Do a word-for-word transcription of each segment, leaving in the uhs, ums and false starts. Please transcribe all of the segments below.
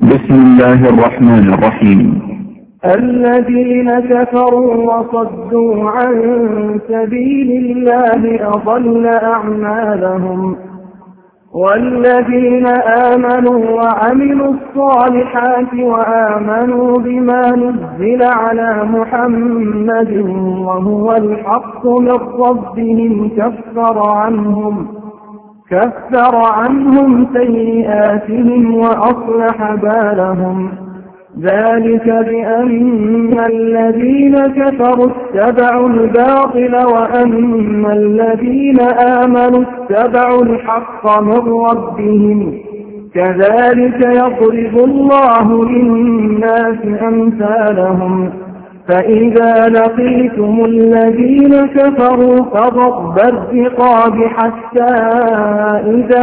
بسم الله الرحمن الرحيم. الذين كفروا وصدوا عن سبيل الله أضل أعمالهم، والذين آمنوا وعملوا الصالحات وآمنوا بما نزل على محمد وهو الحق من ربهم كفر عنهم كفر عنهم سيئاتهم وأصلح بالهم. ذلك بأن الذين كفروا اتبعوا الباطل وأن الذين آمنوا اتبعوا الحق من ربهم. كذلك يضرب الله للناس أمثالهم. فإذا لقيتم الذين كفروا فضرب الرقاب حتى إذا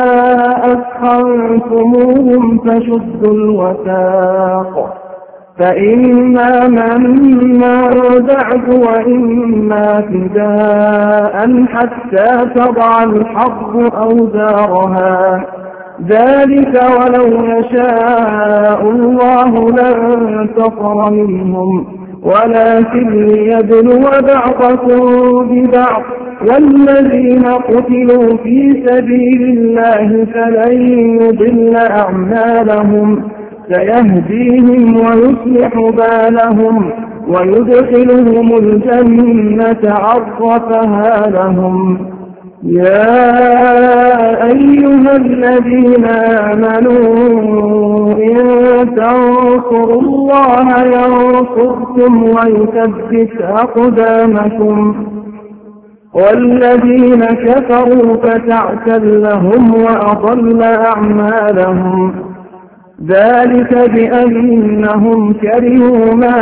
أثخنتموهم فشدوا الوثاق، فإما منا بعد وإما فداء حتى تضع الحرب أوزارها. ذلك ولو يشاء الله لانتصر منهم، ولكن ليبلو بعضكم ببعض. والذين قتلوا في سبيل الله فلن يضل أعمالهم، سيهديهم ويصلح بالهم ويدخلهم الجنة عرفها لهم. يا أيها الذين آمنوا إن تنصروا الله ينصركم ويثبت أقدامكم. والذين كفروا فتعسل لهم وأضل أعمالهم. ذلك بأنهم كرهوا ما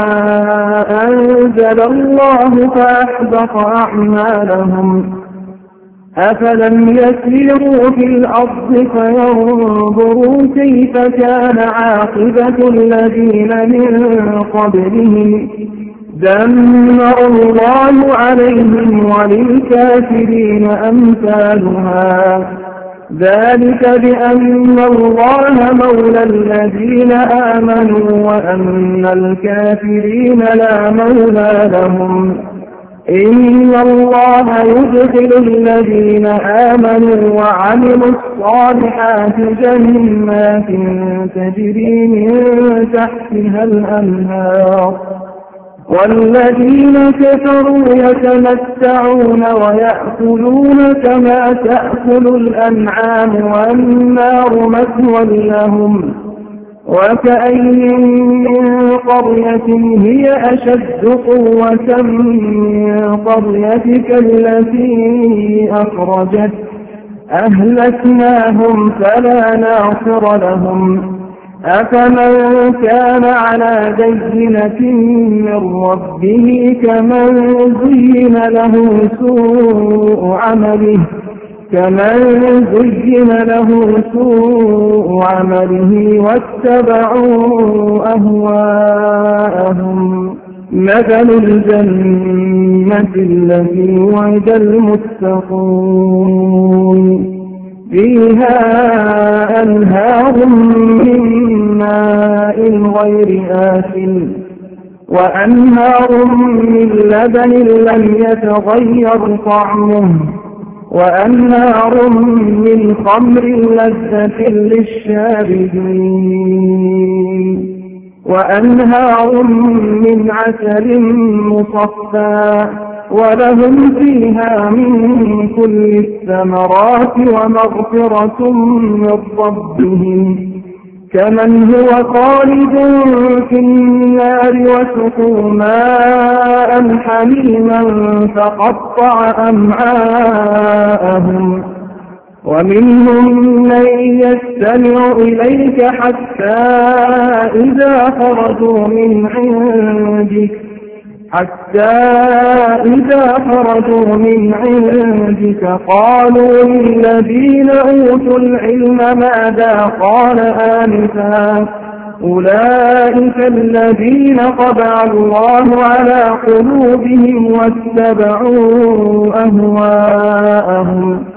أنزل الله فأحبط أعمالهم. أفلم يسيروا في الأرض فينظروا كيف كان عاقبة الذين من قبلهم. دمر الله عليهم وللكافرين أمثالها. ذلك بأن الله مولى الذين آمنوا وأن الكافرين لا مولى لهم. إن الله يدخل الذين آمنوا وعملوا الصالحات جنات تجري من تحتها الأنهار، والذين كفروا يتمتعون ويأكلون كما تأكل الأنعام والنار مثوى لهم. وكأين من قرية هي أشد قوة من قريتك التي أخرجت أهلكناهم فلا ناصر لهم. أفمن كان على بينة من ربه كمن زين له سوء عمله كمن زين له سوء عمله واتبعوا أهواءهم. مثل الجنة التي وعد المتقون فيها أنهار من ماء غير آسن وأنهار من لبن لم يتغير طعمه وأنهار من خمر لذة للشاربين وأنهار من عسل مصفى ولهم فيها من كل الثمرات ومغفرة من ربهم كمن هو خالد في النار وسقوا ماء حميما فقطع أمعاءهم. ومنهم من يستمع إليك حتى إذا خرجوا من عندك حتى إذا خرجوا من عندك قالوا للذين أوتوا العلم ماذا قال آنفا أولئك الذين طبع الله على قلوبهم واتبعوا أهواءهم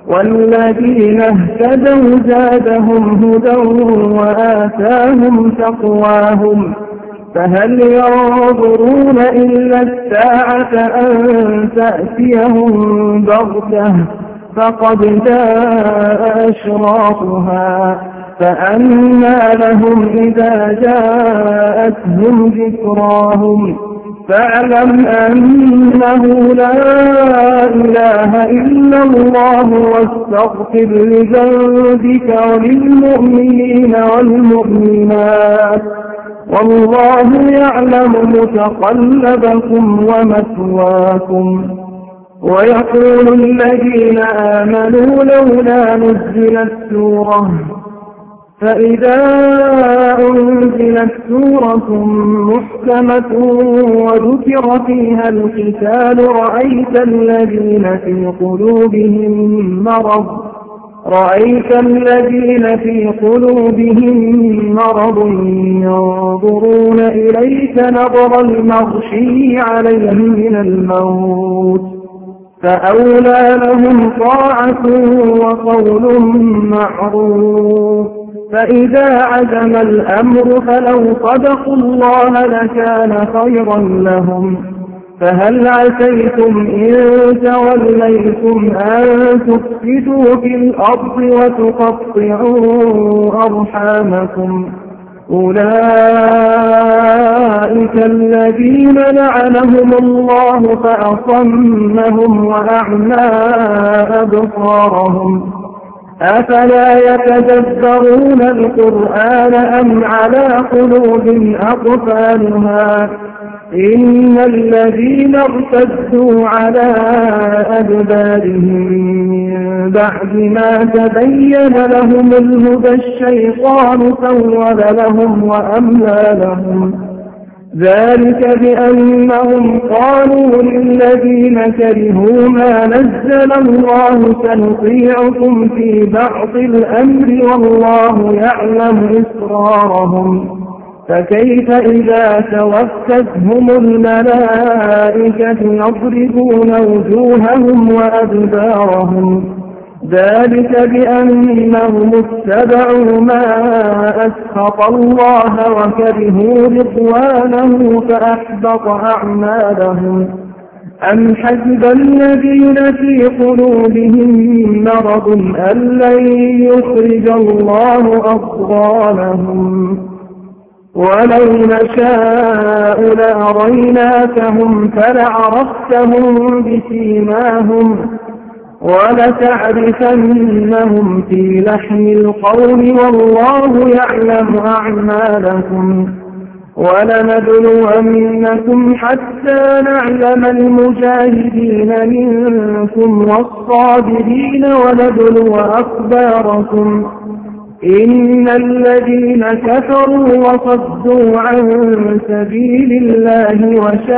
والذين اهتدوا زادهم هدى وآتاهم تقواهم فهل ينظرون إلا الساعة أن تأتيهم بغتة فقد جاء أشراطها فأنى لهم إذا جاءتهم ذكراهم فاعلم أنه لا إله إلا الله واستغفر لذنبك وللمؤمنين والمؤمنات والله يعلم متقلبكم ومثواكم. ويقول الذين آمنوا لولا نزلت سورة فإذا أنزلت سورة محكمة وذكر فيها القتال رأيت الذين في قلوبهم مرض رأيت الذين في قلوبهم مرض ينظرون إليك نظر المغشي عليه من الموت فأولى لهم طاعة وقول معروف فإذا عزم الأمر فلو صدقوا الله لكان خيرا لهم فهل عسيتم إن توليتم أن تفسدوا في الأرض وتقطعوا أرحامكم أولئك الذين لعنهم الله فأصمهم وأعمى أبصارهم أفلا يتدبرون القرآن أم على قلوب أقفالها إن الذين ارتدوا على أدبارهم من بعد ما تبين لهم الهدى الشيطان سول لهم وأملى لهم ذلك بأنهم قالوا للذين كرهوا ما نزل الله سنطيعكم في بعض الأمر والله يعلم إسرارهم فكيف إذا توفتهم الملائكة يضربون وجوههم وأدبارهم ذلك بأنهم اتبعوا ما أسخط الله وكرهوا رضوانه فأحبط أعمالهم أم حسب الذين في قلوبهم مرض أن لن يخرج الله أضغانهم ولو نشاء لأريناكهم فلعرفتهم بسيماهم ولتعرفنهم في لحن القول والله يعلم أعمالكم ولنبلونكم حتى نعلم المجاهدين منكم والصابرين ونبلو أخباركم إن الذين كفروا وصدوا عن سبيل الله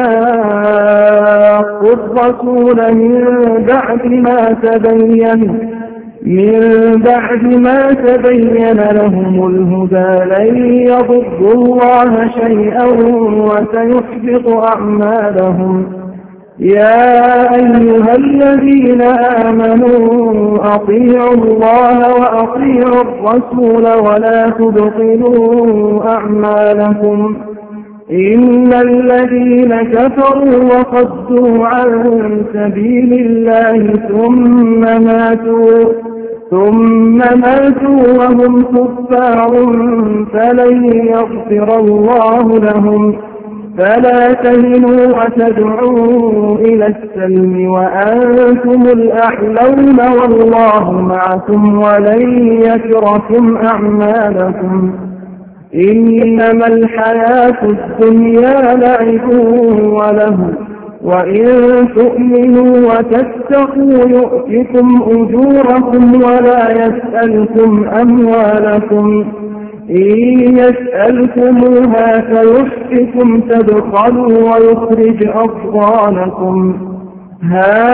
وشاقوا الرسول من بعد ما تبين من بعد ما تبين لهم الهدى لن يضروا الله شيئا وسيحبط أعمالهم يا أيها الذين آمنوا أطيعوا الله وأطيعوا الرسول ولا تبطلوا أعمالكم إن الذين كفروا وصدوا عن سبيل الله ثم ماتوا ثم ماتوا وهم كفار فلن يغفر الله لهم فلا تهنوا وتدعوا إلى السلم وأنتم الأعلون والله معكم ولن يتركم أعمالكم إنما الحياة الدنيا لعب وله وإن تؤمنوا وتتقوا يؤتكم أجوركم ولا يسألكم أموالكم إن يسألكموها فيحفكم تبخلوا ويخرج أضغانكم ها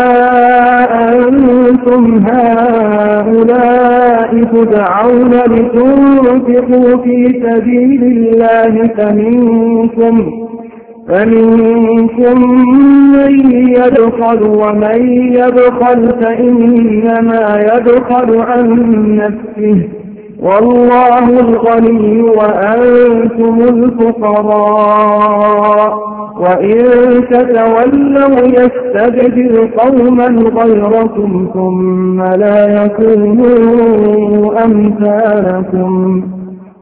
أنتم هؤلاء تدعون لتنفقوا في سبيل الله فمنكم فمنكم من يبخل ومن يبخل فإنما يبخل عن نفسه والله الغني وأنتم الفقراء وإن تتولوا يستبدل قوما غيركم ثم لا يكونوا أمثالكم